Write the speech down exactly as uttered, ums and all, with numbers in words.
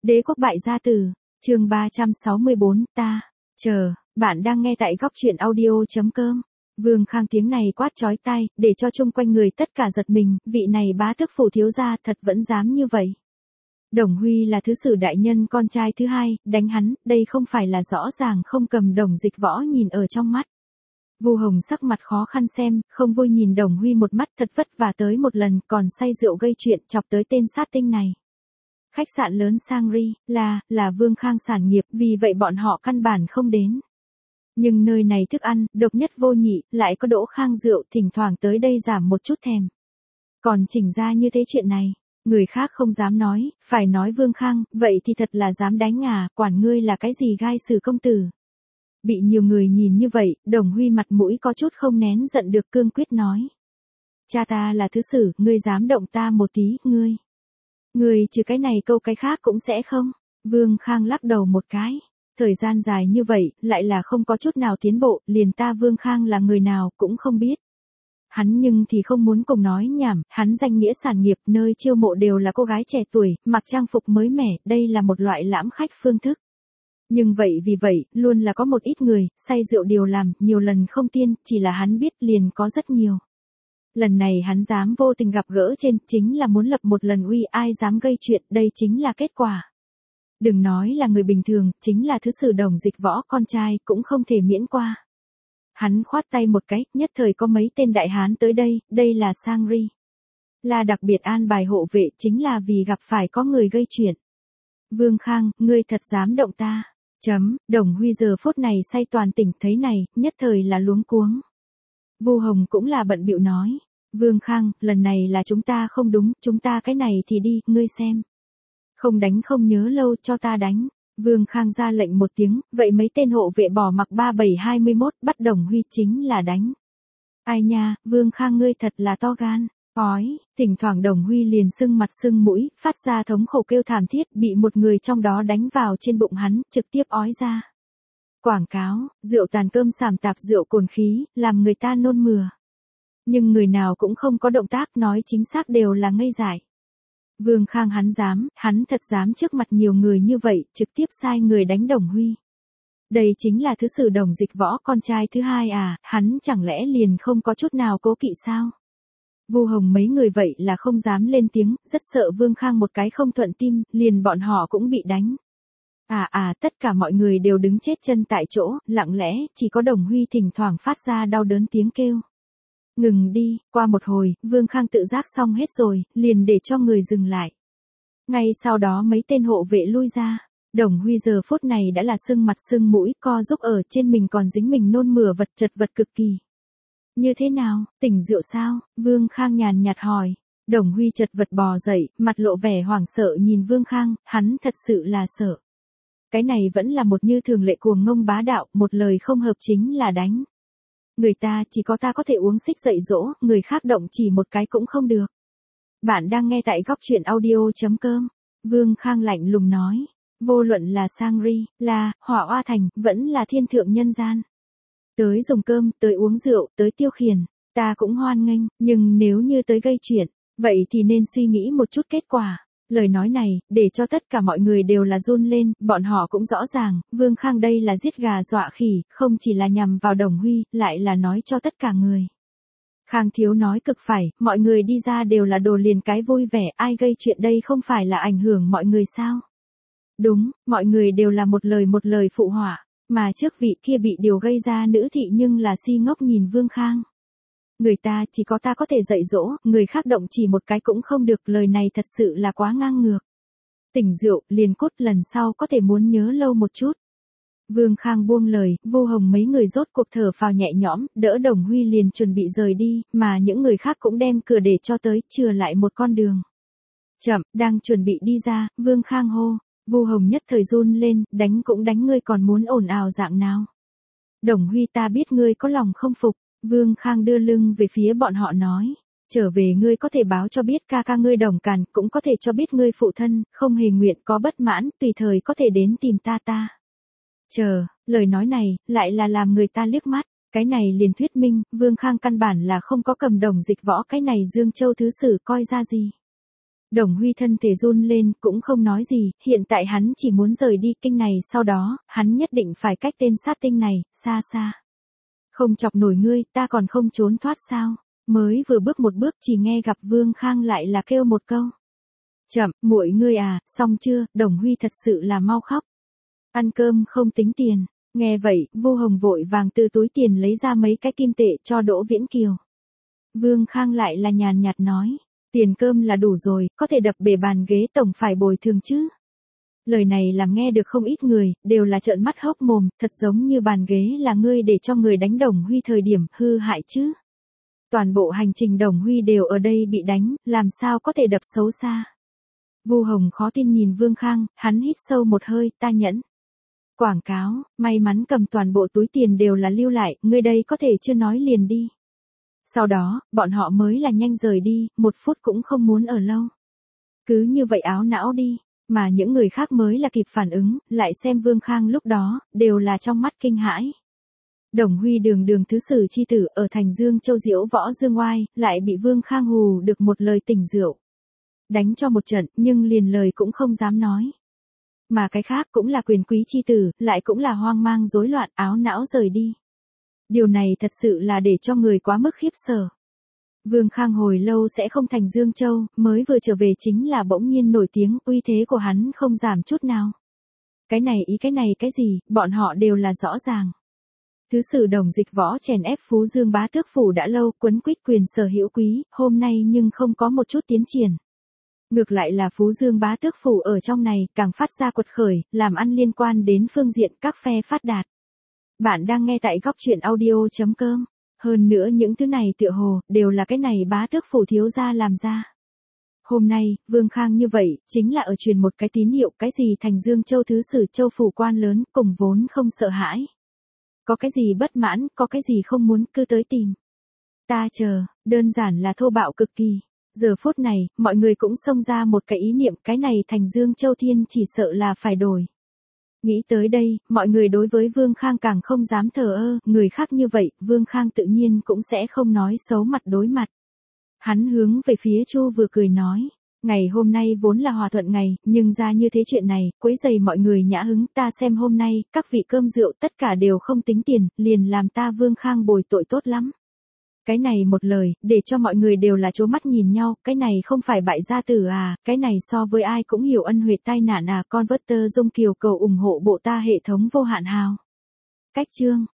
Đế quốc bại gia tử, chương ba trăm sáu mươi bốn, ta, chờ, bạn đang nghe tại góc truyện audio.com. Vương Khang tiếng này quát chói tai, để cho chung quanh người tất cả giật mình, vị này bá tước phủ thiếu gia thật vẫn dám như vậy. Đồng Huy là thứ sử đại nhân con trai thứ hai, đánh hắn, đây không phải là rõ ràng không cầm Đồng Dịch Võ nhìn ở trong mắt. Vu Hồng sắc mặt khó khăn xem, không vui nhìn Đồng Huy một mắt thật vất vả tới một lần, còn say rượu gây chuyện chọc tới tên sát tinh này. Khách sạn lớn Sangri, là, là Vương Khang sản nghiệp, vì vậy bọn họ căn bản không đến. Nhưng nơi này thức ăn, độc nhất vô nhị, lại có Đỗ Khang rượu, thỉnh thoảng tới đây giảm một chút thèm. Còn chỉnh ra như thế chuyện này, người khác không dám nói, phải nói Vương Khang, vậy thì thật là dám đánh à, quản ngươi là cái gì gai sử công tử. Bị nhiều người nhìn như vậy, Đồng Huy mặt mũi có chút không nén giận được cương quyết nói. Cha ta là thứ sử, ngươi dám động ta một tí, ngươi. Ngươi trừ cái này câu cái khác cũng sẽ không. Vương Khang lắc đầu một cái. Thời gian dài như vậy, lại là không có chút nào tiến bộ, liền ta Vương Khang là người nào cũng không biết. Hắn nhưng thì không muốn cùng nói nhảm, hắn danh nghĩa sản nghiệp nơi chiêu mộ đều là cô gái trẻ tuổi, mặc trang phục mới mẻ, đây là một loại lãm khách phương thức. Nhưng vậy vì vậy, luôn là có một ít người, say rượu điều làm, nhiều lần không tiên, chỉ là hắn biết liền có rất nhiều. Lần này hắn dám vô tình gặp gỡ trên, chính là muốn lập một lần uy, ai dám gây chuyện, đây chính là kết quả. Đừng nói là người bình thường, chính là thứ sử Đồng Dịch Võ con trai, cũng không thể miễn qua. Hắn khoát tay một cái, nhất thời có mấy tên đại hán tới đây, đây là Sangri. Là đặc biệt an bài hộ vệ chính là vì gặp phải có người gây chuyện. Vương Khang, ngươi thật dám động ta. Chấm, Đồng Huy giờ phút này say toàn tỉnh thấy này, nhất thời là luống cuống. Vu Hồng cũng là bận bịu nói. Vương Khang, lần này là chúng ta không đúng, chúng ta cái này thì đi, ngươi xem. Không đánh không nhớ lâu cho ta đánh. Vương Khang ra lệnh một tiếng, vậy mấy tên hộ vệ bỏ mặc ba bảy hai mươi mốt bắt Đồng Huy chính là đánh. Ai nha, Vương Khang ngươi thật là to gan. Ói, thỉnh thoảng Đồng Huy liền sưng mặt sưng mũi, phát ra thống khổ kêu thảm thiết, bị một người trong đó đánh vào trên bụng hắn, trực tiếp ói ra. Quảng cáo, rượu tàn cơm sàm tạp rượu cồn khí, làm người ta nôn mửa. Nhưng người nào cũng không có động tác, nói chính xác đều là ngây dại. Vương Khang hắn dám, hắn thật dám trước mặt nhiều người như vậy, trực tiếp sai người đánh Đồng Huy. Đây chính là thứ sử Đồng Dịch Võ con trai thứ hai à, hắn chẳng lẽ liền không có chút nào cố kỵ sao? Vu Hồng mấy người vậy là không dám lên tiếng, rất sợ Vương Khang một cái không thuận tim, liền bọn họ cũng bị đánh. À à, tất cả mọi người đều đứng chết chân tại chỗ, lặng lẽ, chỉ có Đồng Huy thỉnh thoảng phát ra đau đớn tiếng kêu. Ngừng đi, qua một hồi, Vương Khang tự giác xong hết rồi, liền để cho người dừng lại. Ngay sau đó mấy tên hộ vệ lui ra. Đồng Huy giờ phút này đã là sưng mặt sưng mũi, co giúp ở trên mình còn dính mình nôn mửa vật chật vật cực kỳ. Như thế nào, tỉnh rượu sao? Vương Khang nhàn nhạt hỏi. Đồng Huy chật vật bò dậy, mặt lộ vẻ hoảng sợ nhìn Vương Khang, hắn thật sự là sợ. Cái này vẫn là một như thường lệ cuồng ngông bá đạo, một lời không hợp chính là đánh. Người ta chỉ có ta có thể uống xích dạy dỗ, người khác động chỉ một cái cũng không được. Bạn đang nghe tại góc truyện audio.com. Vương Khang lạnh lùng nói. Vô luận là Sangri, là, Hỏa Oa Thành, vẫn là thiên thượng nhân gian. Tới dùng cơm, tới uống rượu, tới tiêu khiển, ta cũng hoan nghênh, nhưng nếu như tới gây chuyện, vậy thì nên suy nghĩ một chút kết quả. Lời nói này, để cho tất cả mọi người đều là run lên, bọn họ cũng rõ ràng, Vương Khang đây là giết gà dọa khỉ, không chỉ là nhằm vào Đồng Huy, lại là nói cho tất cả người. Khang thiếu nói cực phải, mọi người đi ra đều là đồ liền cái vui vẻ, ai gây chuyện đây không phải là ảnh hưởng mọi người sao? Đúng, mọi người đều là một lời một lời phụ họa, mà trước vị kia bị điều gây ra nữ thị nhưng là si ngốc nhìn Vương Khang. Người ta chỉ có ta có thể dạy dỗ, người khác động chỉ một cái cũng không được, lời này thật sự là quá ngang ngược. Tỉnh rượu, liền cốt lần sau có thể muốn nhớ lâu một chút. Vương Khang buông lời, Vu Hồng mấy người rốt cuộc thở phào nhẹ nhõm, đỡ Đồng Huy liền chuẩn bị rời đi, mà những người khác cũng đem cửa để cho tới, chừa lại một con đường. Chậm, đang chuẩn bị đi ra, Vương Khang hô, Vu Hồng nhất thời run lên, đánh cũng đánh ngươi còn muốn ồn ào dạng nào. Đồng Huy ta biết ngươi có lòng không phục. Vương Khang đưa lưng về phía bọn họ nói, trở về ngươi có thể báo cho biết ca ca ngươi Đồng Càn, cũng có thể cho biết ngươi phụ thân, không hề nguyện có bất mãn, tùy thời có thể đến tìm ta ta. Chờ, lời nói này, lại là làm người ta liếc mắt, cái này liền thuyết minh, Vương Khang căn bản là không có cầm Đồng Dịch Võ cái này Dương Châu thứ sử coi ra gì. Đồng Huy thân thể run lên, cũng không nói gì, hiện tại hắn chỉ muốn rời đi kinh này, sau đó, hắn nhất định phải cách tên sát tinh này, xa xa. Không chọc nổi ngươi, ta còn không trốn thoát sao? Mới vừa bước một bước chỉ nghe gặp Vương Khang lại là kêu một câu. Chậm, muội ngươi à, xong chưa? Đồng Huy thật sự là mau khóc. Ăn cơm không tính tiền. Nghe vậy, Vu Hồng vội vàng từ túi tiền lấy ra mấy cái kim tệ cho Đỗ Viễn Kiều. Vương Khang lại là nhàn nhạt nói, tiền cơm là đủ rồi, có thể đập bể bàn ghế tổng phải bồi thường chứ. Lời này làm nghe được không ít người, đều là trợn mắt hốc mồm, thật giống như bàn ghế là ngươi để cho người đánh Đồng Huy thời điểm hư hại chứ. Toàn bộ hành trình Đồng Huy đều ở đây bị đánh, làm sao có thể đập xấu xa. Vu Hồng khó tin nhìn Vương Khang, hắn hít sâu một hơi, ta nhẫn. Quảng cáo, may mắn cầm toàn bộ túi tiền đều là lưu lại, ngươi đây có thể chưa nói liền đi. Sau đó, bọn họ mới là nhanh rời đi, một phút cũng không muốn ở lâu. Cứ như vậy áo não đi, mà những người khác mới là kịp phản ứng, lại xem Vương Khang lúc đó, đều là trong mắt kinh hãi. Đồng Huy đường đường thứ sử chi tử ở thành Dương Châu diễu võ dương oai, lại bị Vương Khang hù được một lời tỉnh rượu. Đánh cho một trận, nhưng liền lời cũng không dám nói. Mà cái khác cũng là quyền quý chi tử, lại cũng là hoang mang rối loạn, áo não rời đi. Điều này thật sự là để cho người quá mức khiếp sợ. Vương Khang hồi lâu sẽ không thành Dương Châu, mới vừa trở về chính là bỗng nhiên nổi tiếng, uy thế của hắn không giảm chút nào. Cái này ý cái này cái gì, bọn họ đều là rõ ràng. Thứ sử Đồng Dịch Võ chèn ép Phú Dương bá tước phủ đã lâu, quấn quýt quyền sở hữu quý, hôm nay nhưng không có một chút tiến triển. Ngược lại là Phú Dương bá tước phủ ở trong này, càng phát ra quật khởi, làm ăn liên quan đến phương diện các phe phát đạt. Bạn đang nghe tại góc truyện audio.com. Hơn nữa những thứ này tựa hồ, đều là cái này bá tước phủ thiếu gia làm ra. Hôm nay, Vương Khang như vậy, chính là ở truyền một cái tín hiệu, cái gì thành Dương Châu thứ sử Châu phủ quan lớn, cùng vốn không sợ hãi. Có cái gì bất mãn, có cái gì không muốn, cứ tới tìm. Ta chờ, đơn giản là thô bạo cực kỳ. Giờ phút này, mọi người cũng xông ra một cái ý niệm, cái này thành Dương Châu Thiên chỉ sợ là phải đổi. Nghĩ tới đây, mọi người đối với Vương Khang càng không dám thờ ơ, người khác như vậy, Vương Khang tự nhiên cũng sẽ không nói xấu mặt đối mặt. Hắn hướng về phía Chu vừa cười nói, ngày hôm nay vốn là hòa thuận ngày, nhưng ra như thế chuyện này, quấy rầy mọi người nhã hứng, ta xem hôm nay, các vị cơm rượu tất cả đều không tính tiền, liền làm ta Vương Khang bồi tội tốt lắm. Cái này một lời, để cho mọi người đều là trố mắt nhìn nhau, cái này không phải bại gia tử à, cái này so với ai cũng hiểu ân huệ tai nạn à, Converter Dung Kiều cầu ủng hộ bộ ta hệ thống vô hạn hào. Cách chương